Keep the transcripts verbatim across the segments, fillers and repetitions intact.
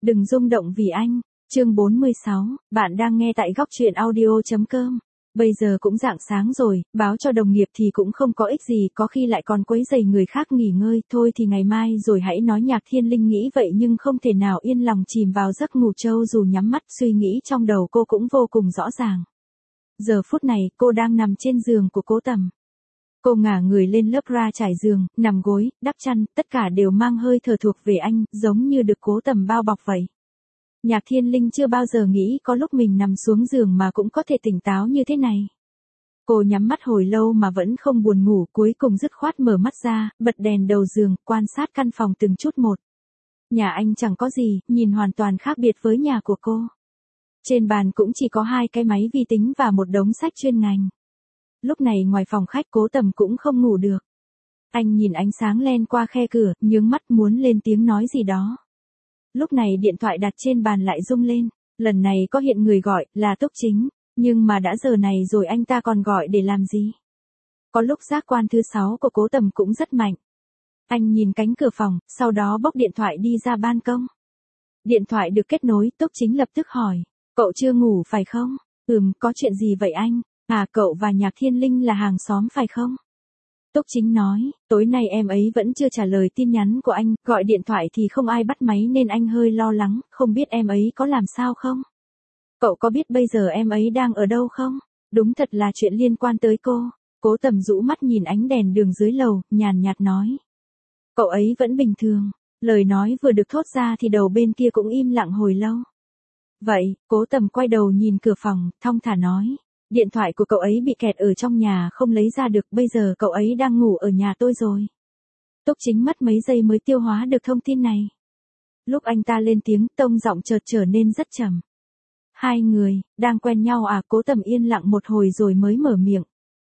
Đừng rung động vì anh. Chương bốn mươi sáu, bạn đang nghe tại góc truyện audio chấm com. Bây giờ cũng rạng sáng rồi, báo cho đồng nghiệp thì cũng không có ích gì, có khi lại còn quấy rầy người khác nghỉ ngơi, thôi thì ngày mai rồi hãy nói. Nhạc Thiên Linh nghĩ vậy nhưng không thể nào yên lòng chìm vào giấc ngủ trâu, dù nhắm mắt suy nghĩ trong đầu cô cũng vô cùng rõ ràng. Giờ phút này cô đang nằm trên giường của Cố Tầm. Cô ngả người lên lớp ra trải giường, nằm gối, đắp chăn, tất cả đều mang hơi thở thuộc về anh, giống như được Cố Tầm bao bọc vậy. Nhạc Thiên Linh chưa bao giờ nghĩ có lúc mình nằm xuống giường mà cũng có thể tỉnh táo như thế này. Cô nhắm mắt hồi lâu mà vẫn không buồn ngủ, cuối cùng dứt khoát mở mắt ra, bật đèn đầu giường, quan sát căn phòng từng chút một. Nhà anh chẳng có gì, nhìn hoàn toàn khác biệt với nhà của cô. Trên bàn cũng chỉ có hai cái máy vi tính và một đống sách chuyên ngành. Lúc này ngoài phòng khách, Cố Tầm cũng không ngủ được. Anh nhìn ánh sáng len qua khe cửa, nhướng mắt muốn lên tiếng nói gì đó. Lúc này điện thoại đặt trên bàn lại rung lên, lần này có hiện người gọi, là Túc Chính, nhưng mà đã giờ này rồi anh ta còn gọi để làm gì? Có lúc giác quan thứ sáu của Cố Tầm cũng rất mạnh. Anh nhìn cánh cửa phòng, sau đó bốc điện thoại đi ra ban công. Điện thoại được kết nối, Túc Chính lập tức hỏi, cậu chưa ngủ phải không? Ừm, có chuyện gì vậy anh? À, cậu và Nhạc Thiên Linh là hàng xóm phải không? Túc Chính nói, tối nay em ấy vẫn chưa trả lời tin nhắn của anh, gọi điện thoại thì không ai bắt máy nên anh hơi lo lắng, không biết em ấy có làm sao không? Cậu có biết bây giờ em ấy đang ở đâu không? Đúng thật là chuyện liên quan tới cô. Cố Tầm rũ mắt nhìn ánh đèn đường dưới lầu, nhàn nhạt nói. Cậu ấy vẫn bình thường. Lời nói vừa được thốt ra thì đầu bên kia cũng im lặng hồi lâu. Vậy, Cố Tầm quay đầu nhìn cửa phòng, thong thả nói. Điện thoại của cậu ấy bị kẹt ở trong nhà không lấy ra được, bây giờ cậu ấy đang ngủ ở nhà tôi rồi. Túc Chính mất mấy giây mới tiêu hóa được thông tin này. Lúc anh ta lên tiếng, tông giọng chợt trở nên rất trầm. Hai người, đang quen nhau à? Cố Tầm yên lặng một hồi rồi mới mở miệng.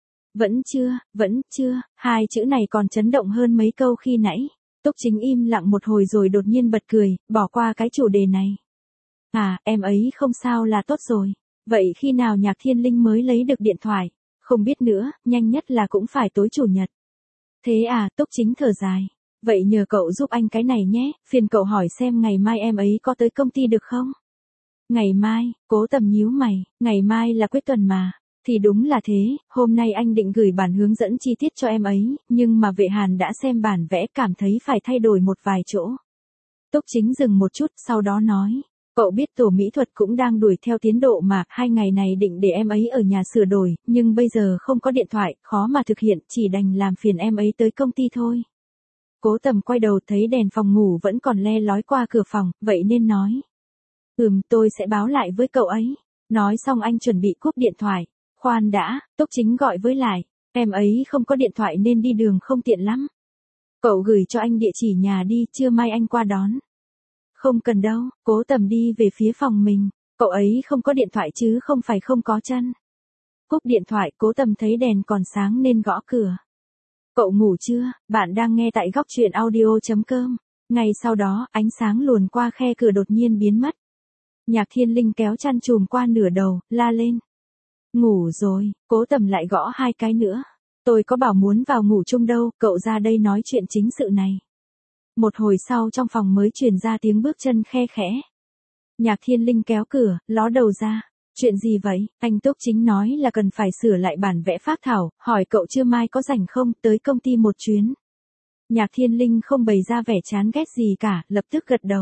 Vẫn chưa, vẫn chưa, hai chữ này còn chấn động hơn mấy câu khi nãy. Túc Chính im lặng một hồi rồi đột nhiên bật cười, bỏ qua cái chủ đề này. À, em ấy không sao là tốt rồi. Vậy khi nào Nhạc Thiên Linh mới lấy được điện thoại? Không biết nữa, nhanh nhất là cũng phải tối chủ nhật. Thế à, Túc Chính thở dài. Vậy nhờ cậu giúp anh cái này nhé, phiền cậu hỏi xem ngày mai em ấy có tới công ty được không? Ngày mai, Cố Tầm nhíu mày, ngày mai là cuối tuần mà. Thì đúng là thế, hôm nay anh định gửi bản hướng dẫn chi tiết cho em ấy, nhưng mà Vệ Hàn đã xem bản vẽ cảm thấy phải thay đổi một vài chỗ. Túc Chính dừng một chút, sau đó nói. Cậu biết tổ mỹ thuật cũng đang đuổi theo tiến độ mà, hai ngày này định để em ấy ở nhà sửa đổi, nhưng bây giờ không có điện thoại, khó mà thực hiện, chỉ đành làm phiền em ấy tới công ty thôi. Cố Tầm quay đầu thấy đèn phòng ngủ vẫn còn le lói qua cửa phòng, vậy nên nói. Ừm, tôi sẽ báo lại với cậu ấy. Nói xong anh chuẩn bị cúp điện thoại. Khoan đã, Túc Chính gọi với lại, em ấy không có điện thoại nên đi đường không tiện lắm. Cậu gửi cho anh địa chỉ nhà đi, trưa mai anh qua đón. Không cần đâu, Cố Tầm đi về phía phòng mình, cậu ấy không có điện thoại chứ không phải không có chân. Cúp điện thoại, Cố Tầm thấy đèn còn sáng nên gõ cửa. Cậu ngủ chưa? Bạn đang nghe tại góc truyện audio chấm com. Ngay sau đó, ánh sáng luồn qua khe cửa đột nhiên biến mất. Nhạc Thiên Linh kéo chăn chùm qua nửa đầu, la lên. Ngủ rồi, Cố Tầm lại gõ hai cái nữa. Tôi có bảo muốn vào ngủ chung đâu, cậu ra đây nói chuyện chính sự này. Một hồi sau trong phòng mới truyền ra tiếng bước chân khe khẽ. Nhạc Thiên Linh kéo cửa, ló đầu ra. Chuyện gì vậy? Anh Túc Chính nói là cần phải sửa lại bản vẽ phác thảo, hỏi cậu trưa mai có rảnh không, tới công ty một chuyến. Nhạc Thiên Linh không bày ra vẻ chán ghét gì cả, lập tức gật đầu.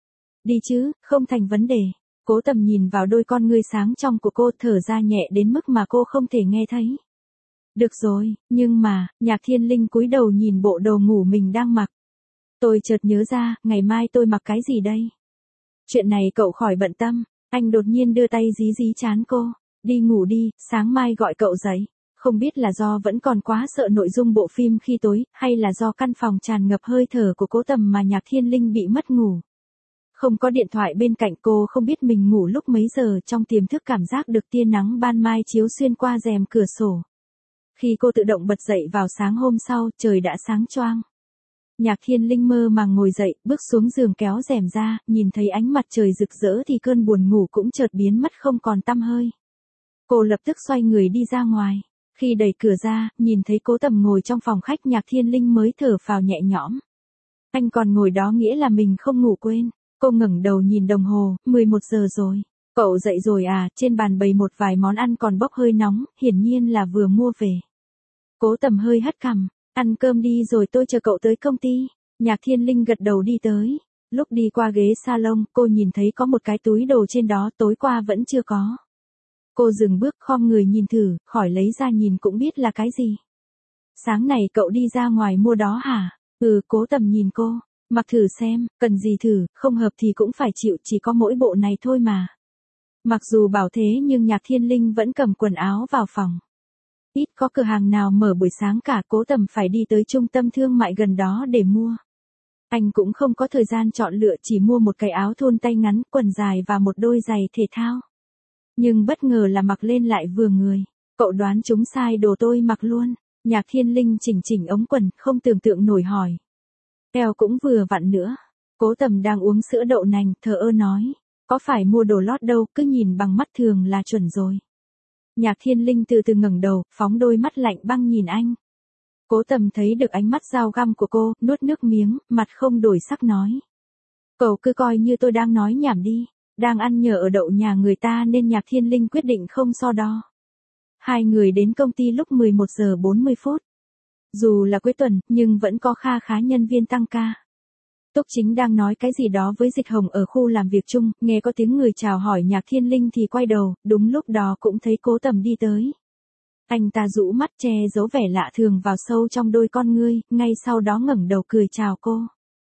Đi chứ, không thành vấn đề. Cố Tầm nhìn vào đôi con ngươi sáng trong của cô, thở ra nhẹ đến mức mà cô không thể nghe thấy. Được rồi, nhưng mà, Nhạc Thiên Linh cúi đầu nhìn bộ đồ ngủ mình đang mặc. Tôi chợt nhớ ra, ngày mai tôi mặc cái gì đây? Chuyện này cậu khỏi bận tâm. Anh đột nhiên đưa tay dí dí trán cô. Đi ngủ đi, sáng mai gọi cậu dậy. Không biết là do vẫn còn quá sợ nội dung bộ phim khi tối, hay là do căn phòng tràn ngập hơi thở của Cố Tầm mà Nhạc Thiên Linh bị mất ngủ. Không có điện thoại bên cạnh, cô không biết mình ngủ lúc mấy giờ, trong tiềm thức cảm giác được tia nắng ban mai chiếu xuyên qua rèm cửa sổ. Khi cô tự động bật dậy vào sáng hôm sau, trời đã sáng choang. Nhạc Thiên Linh mơ màng ngồi dậy, bước xuống giường kéo rèm ra, nhìn thấy ánh mặt trời rực rỡ thì cơn buồn ngủ cũng chợt biến mất không còn tăm hơi. Cô lập tức xoay người đi ra ngoài. Khi đẩy cửa ra, nhìn thấy Cố Tầm ngồi trong phòng khách, Nhạc Thiên Linh mới thở phào nhẹ nhõm. Anh còn ngồi đó nghĩa là mình không ngủ quên. Cô ngẩng đầu nhìn đồng hồ, mười một giờ rồi. Cậu dậy rồi à, trên bàn bày một vài món ăn còn bốc hơi nóng, hiển nhiên là vừa mua về. Cố Tầm hơi hất cằm, ăn cơm đi rồi tôi chờ cậu tới công ty. Nhạc Thiên Linh gật đầu đi tới. Lúc đi qua ghế salon, cô nhìn thấy có một cái túi đồ trên đó tối qua vẫn chưa có. Cô dừng bước khom người nhìn thử, khỏi lấy ra nhìn cũng biết là cái gì. Sáng này cậu đi ra ngoài mua đó hả? Ừ, Cố Tầm nhìn cô, mặc thử xem, cần gì thử, không hợp thì cũng phải chịu, chỉ có mỗi bộ này thôi mà. Mặc dù bảo thế nhưng Nhạc Thiên Linh vẫn cầm quần áo vào phòng. Ít có cửa hàng nào mở buổi sáng cả, Cố Tầm phải đi tới trung tâm thương mại gần đó để mua. Anh cũng không có thời gian chọn lựa, chỉ mua một cái áo thun tay ngắn, quần dài và một đôi giày thể thao. Nhưng bất ngờ là mặc lên lại vừa người. Cậu đoán chúng sai đồ tôi mặc luôn. Nhạc Thiên Linh chỉnh chỉnh ống quần, không tưởng tượng nổi hỏi. Eo cũng vừa vặn nữa. Cố Tầm đang uống sữa đậu nành, thờ ơ nói. Có phải mua đồ lót đâu, cứ nhìn bằng mắt thường là chuẩn rồi. Nhạc Thiên Linh từ từ ngẩng đầu, phóng đôi mắt lạnh băng nhìn anh. Cố Tầm thấy được ánh mắt dao găm của cô, nuốt nước miếng, mặt không đổi sắc nói. Cậu cứ coi như tôi đang nói nhảm đi. Đang ăn nhờ ở đậu nhà người ta nên Nhạc Thiên Linh quyết định không so đo. Hai người đến công ty lúc mười một giờ bốn mươi phút. Dù là cuối tuần, nhưng vẫn có kha khá nhân viên tăng ca. Túc Chính đang nói cái gì đó với Dịch Hồng ở khu làm việc chung, nghe có tiếng người chào hỏi Nhạc Thiên Linh thì quay đầu, đúng lúc đó cũng thấy Cố Tầm đi tới. Anh ta rũ mắt che giấu vẻ lạ thường vào sâu trong đôi con ngươi, ngay sau đó ngẩng đầu cười chào cô.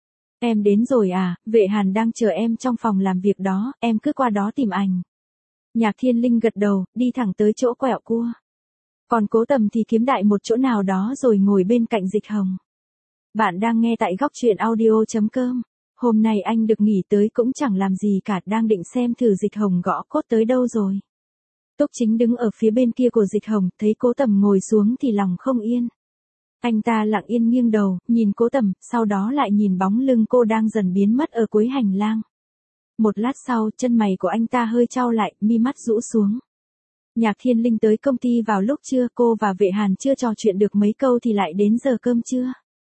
Em đến rồi à, Vệ Hàn đang chờ em trong phòng làm việc đó, em cứ qua đó tìm ảnh. Nhạc Thiên Linh gật đầu, đi thẳng tới chỗ quẹo cua. Còn Cố Tầm thì kiếm đại một chỗ nào đó rồi ngồi bên cạnh Dịch Hồng. Bạn đang nghe tại góc truyện audio chấm com. Hôm nay anh được nghỉ tới cũng chẳng làm gì cả, đang định xem thử Dịch Hồng gõ cốt tới đâu rồi. Túc Chính đứng ở phía bên kia của Dịch Hồng, thấy Cố Tầm ngồi xuống thì lòng không yên. Anh ta lặng yên nghiêng đầu, nhìn Cố Tầm, sau đó lại nhìn bóng lưng cô đang dần biến mất ở cuối hành lang. Một lát sau, chân mày của anh ta hơi chau lại, mi mắt rũ xuống. Nhạc Thiên Linh tới công ty vào lúc trưa, cô và Vệ Hàn chưa trò chuyện được mấy câu thì lại đến giờ cơm trưa.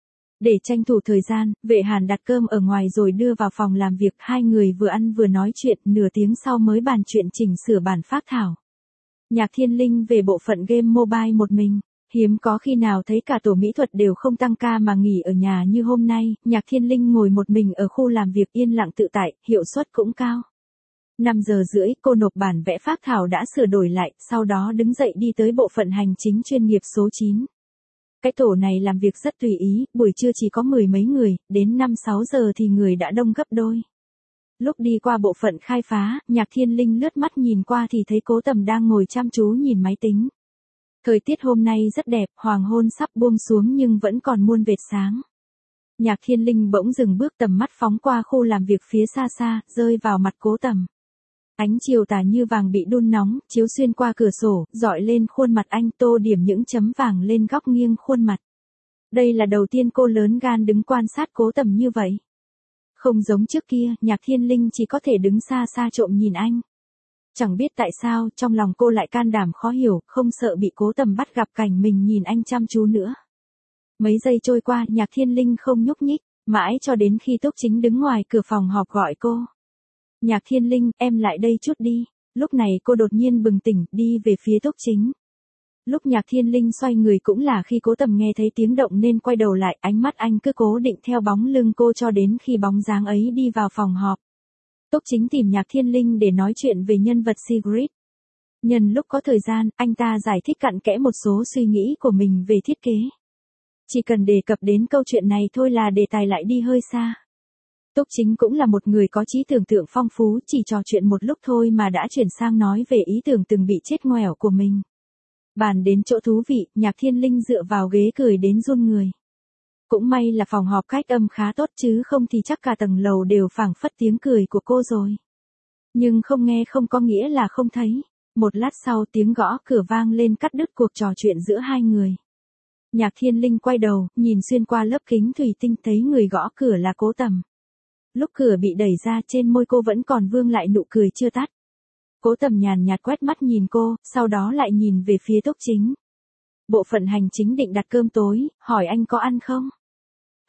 Để tranh thủ thời gian, Vệ Hàn đặt cơm ở ngoài rồi đưa vào phòng làm việc, hai người vừa ăn vừa nói chuyện, nửa tiếng sau mới bàn chuyện chỉnh sửa bản phác thảo. Nhạc Thiên Linh về bộ phận game mobile một mình. Hiếm có khi nào thấy cả tổ mỹ thuật đều không tăng ca mà nghỉ ở nhà như hôm nay, Nhạc Thiên Linh ngồi một mình ở khu làm việc yên lặng tự tại, hiệu suất cũng cao. năm giờ rưỡi, cô nộp bản vẽ phác thảo đã sửa đổi lại, sau đó đứng dậy đi tới bộ phận hành chính chuyên nghiệp số chín. Cái tổ này làm việc rất tùy ý, buổi trưa chỉ có mười mấy người, đến năm sáu giờ thì người đã đông gấp đôi. Lúc đi qua bộ phận khai phá, Nhạc Thiên Linh lướt mắt nhìn qua thì thấy Cố Tầm đang ngồi chăm chú nhìn máy tính. Thời tiết hôm nay rất đẹp, hoàng hôn sắp buông xuống nhưng vẫn còn muôn vệt sáng. Nhạc Thiên Linh bỗng dừng bước, tầm mắt phóng qua khu làm việc phía xa xa, rơi vào mặt Cố Tầm. Ánh chiều tà như vàng bị đun nóng, chiếu xuyên qua cửa sổ, dọi lên khuôn mặt anh, tô điểm những chấm vàng lên góc nghiêng khuôn mặt. Đây là đầu tiên cô lớn gan đứng quan sát Cố Tầm như vậy. Không giống trước kia, Nhạc Thiên Linh chỉ có thể đứng xa xa trộm nhìn anh. Chẳng biết tại sao, trong lòng cô lại can đảm khó hiểu, không sợ bị Cố Tầm bắt gặp cảnh mình nhìn anh chăm chú nữa. Mấy giây trôi qua, Nhạc Thiên Linh không nhúc nhích, mãi cho đến khi Túc Chính đứng ngoài cửa phòng họp gọi cô. Nhạc Thiên Linh, em lại đây chút đi. Lúc này cô đột nhiên bừng tỉnh, đi về phía Túc Chính. Lúc Nhạc Thiên Linh xoay người cũng là khi Cố Tầm nghe thấy tiếng động nên quay đầu lại, ánh mắt anh cứ cố định theo bóng lưng cô cho đến khi bóng dáng ấy đi vào phòng họp. Túc Chính tìm Nhạc Thiên Linh để nói chuyện về nhân vật Sigrid. Nhân lúc có thời gian, anh ta giải thích cặn kẽ một số suy nghĩ của mình về thiết kế. Chỉ cần đề cập đến câu chuyện này thôi là đề tài lại đi hơi xa. Túc Chính cũng là một người có trí tưởng tượng phong phú, chỉ trò chuyện một lúc thôi mà đã chuyển sang nói về ý tưởng từng bị chết ngoẻo của mình. Bàn đến chỗ thú vị, Nhạc Thiên Linh dựa vào ghế cười đến run người. Cũng may là phòng họp cách âm khá tốt chứ không thì chắc cả tầng lầu đều phảng phất tiếng cười của cô rồi. Nhưng không nghe không có nghĩa là không thấy. Một lát sau tiếng gõ cửa vang lên cắt đứt cuộc trò chuyện giữa hai người. Nhạc Thiên Linh quay đầu, nhìn xuyên qua lớp kính thủy tinh thấy người gõ cửa là Cố Tầm. Lúc cửa bị đẩy ra trên môi cô vẫn còn vương lại nụ cười chưa tắt. Cố Tầm nhàn nhạt quét mắt nhìn cô, sau đó lại nhìn về phía Túc Chính. Bộ phận hành chính định đặt cơm tối, hỏi anh có ăn không?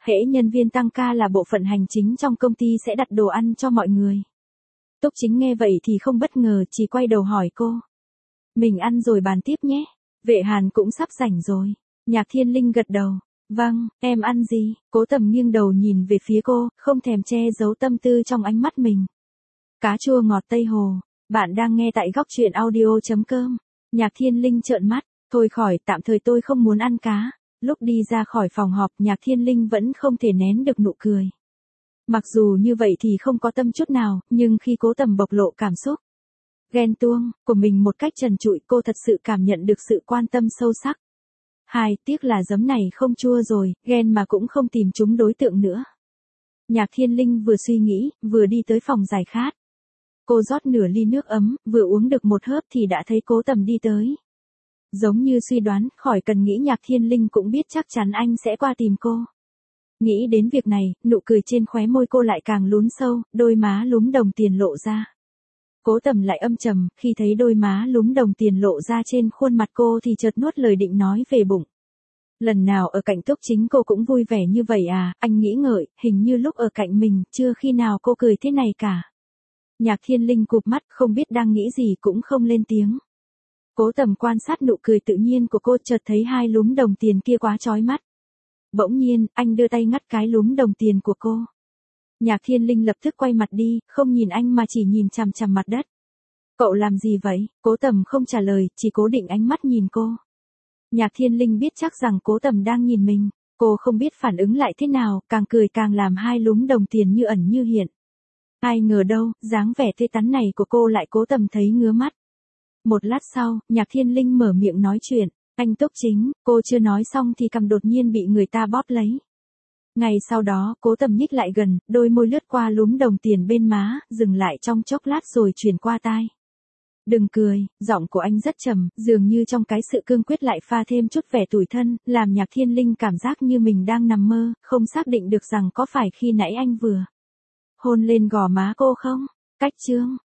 hễ nhân viên tăng ca là bộ phận hành chính trong công ty sẽ đặt đồ ăn cho mọi người. Túc Chính nghe vậy thì không bất ngờ, chỉ quay đầu hỏi cô. Mình ăn rồi bàn tiếp nhé. Vệ Hàn cũng sắp rảnh rồi. Nhạc Thiên Linh gật đầu. Vâng, em ăn gì? Cố Tầm nghiêng đầu nhìn về phía cô, không thèm che giấu tâm tư trong ánh mắt mình. Cá chua ngọt Tây Hồ. Bạn đang nghe tại góc truyện audio.com. Nhạc Thiên Linh trợn mắt. Thôi khỏi, tạm thời tôi không muốn ăn cá. Lúc đi ra khỏi phòng họp, Nhạc Thiên Linh vẫn không thể nén được nụ cười. Mặc dù như vậy thì không có tâm chút nào, nhưng khi Cố Tầm bộc lộ cảm xúc ghen tuông của mình một cách trần trụi, cô thật sự cảm nhận được sự quan tâm sâu sắc. Hai, tiếc là giấm này không chua rồi, ghen mà cũng không tìm trúng đối tượng nữa. Nhạc Thiên Linh vừa suy nghĩ, vừa đi tới phòng giải khát. Cô rót nửa ly nước ấm, vừa uống được một hớp thì đã thấy Cố Tầm đi tới. Giống như suy đoán, khỏi cần nghĩ Nhạc Thiên Linh cũng biết chắc chắn anh sẽ qua tìm cô. Nghĩ đến việc này, nụ cười trên khóe môi cô lại càng lún sâu, đôi má lúm đồng tiền lộ ra. Cố Tầm lại âm trầm, khi thấy đôi má lúm đồng tiền lộ ra trên khuôn mặt cô thì chợt nuốt lời định nói về bụng. Lần nào ở cạnh Túc Chính cô cũng vui vẻ như vậy à, anh nghĩ ngợi, hình như lúc ở cạnh mình, chưa khi nào cô cười thế này cả. Nhạc Thiên Linh cụp mắt, không biết đang nghĩ gì cũng không lên tiếng. Cố Tầm quan sát nụ cười tự nhiên của cô, chợt thấy hai lúm đồng tiền kia quá chói mắt. Bỗng nhiên, anh đưa tay ngắt cái lúm đồng tiền của cô. Nhạc Thiên Linh lập tức quay mặt đi, không nhìn anh mà chỉ nhìn chằm chằm mặt đất. Cậu làm gì vậy? Cố Tầm không trả lời, chỉ cố định ánh mắt nhìn cô. Nhạc Thiên Linh biết chắc rằng Cố Tầm đang nhìn mình, cô không biết phản ứng lại thế nào, càng cười càng làm hai lúm đồng tiền như ẩn như hiện. Ai ngờ đâu, dáng vẻ tươi tắn này của cô lại Cố Tầm thấy ngứa mắt. Một lát sau, Nhạc Thiên Linh mở miệng nói chuyện. Anh Túc Chính, cô chưa nói xong thì cằm đột nhiên bị người ta bóp lấy. Ngay sau đó, Cố Tầm nhích lại gần, đôi môi lướt qua lúm đồng tiền bên má, dừng lại trong chốc lát rồi chuyển qua tai. Đừng cười, giọng của anh rất trầm, dường như trong cái sự cương quyết lại pha thêm chút vẻ tủi thân, làm Nhạc Thiên Linh cảm giác như mình đang nằm mơ, không xác định được rằng có phải khi nãy anh vừa hôn lên gò má cô không? Cách chương,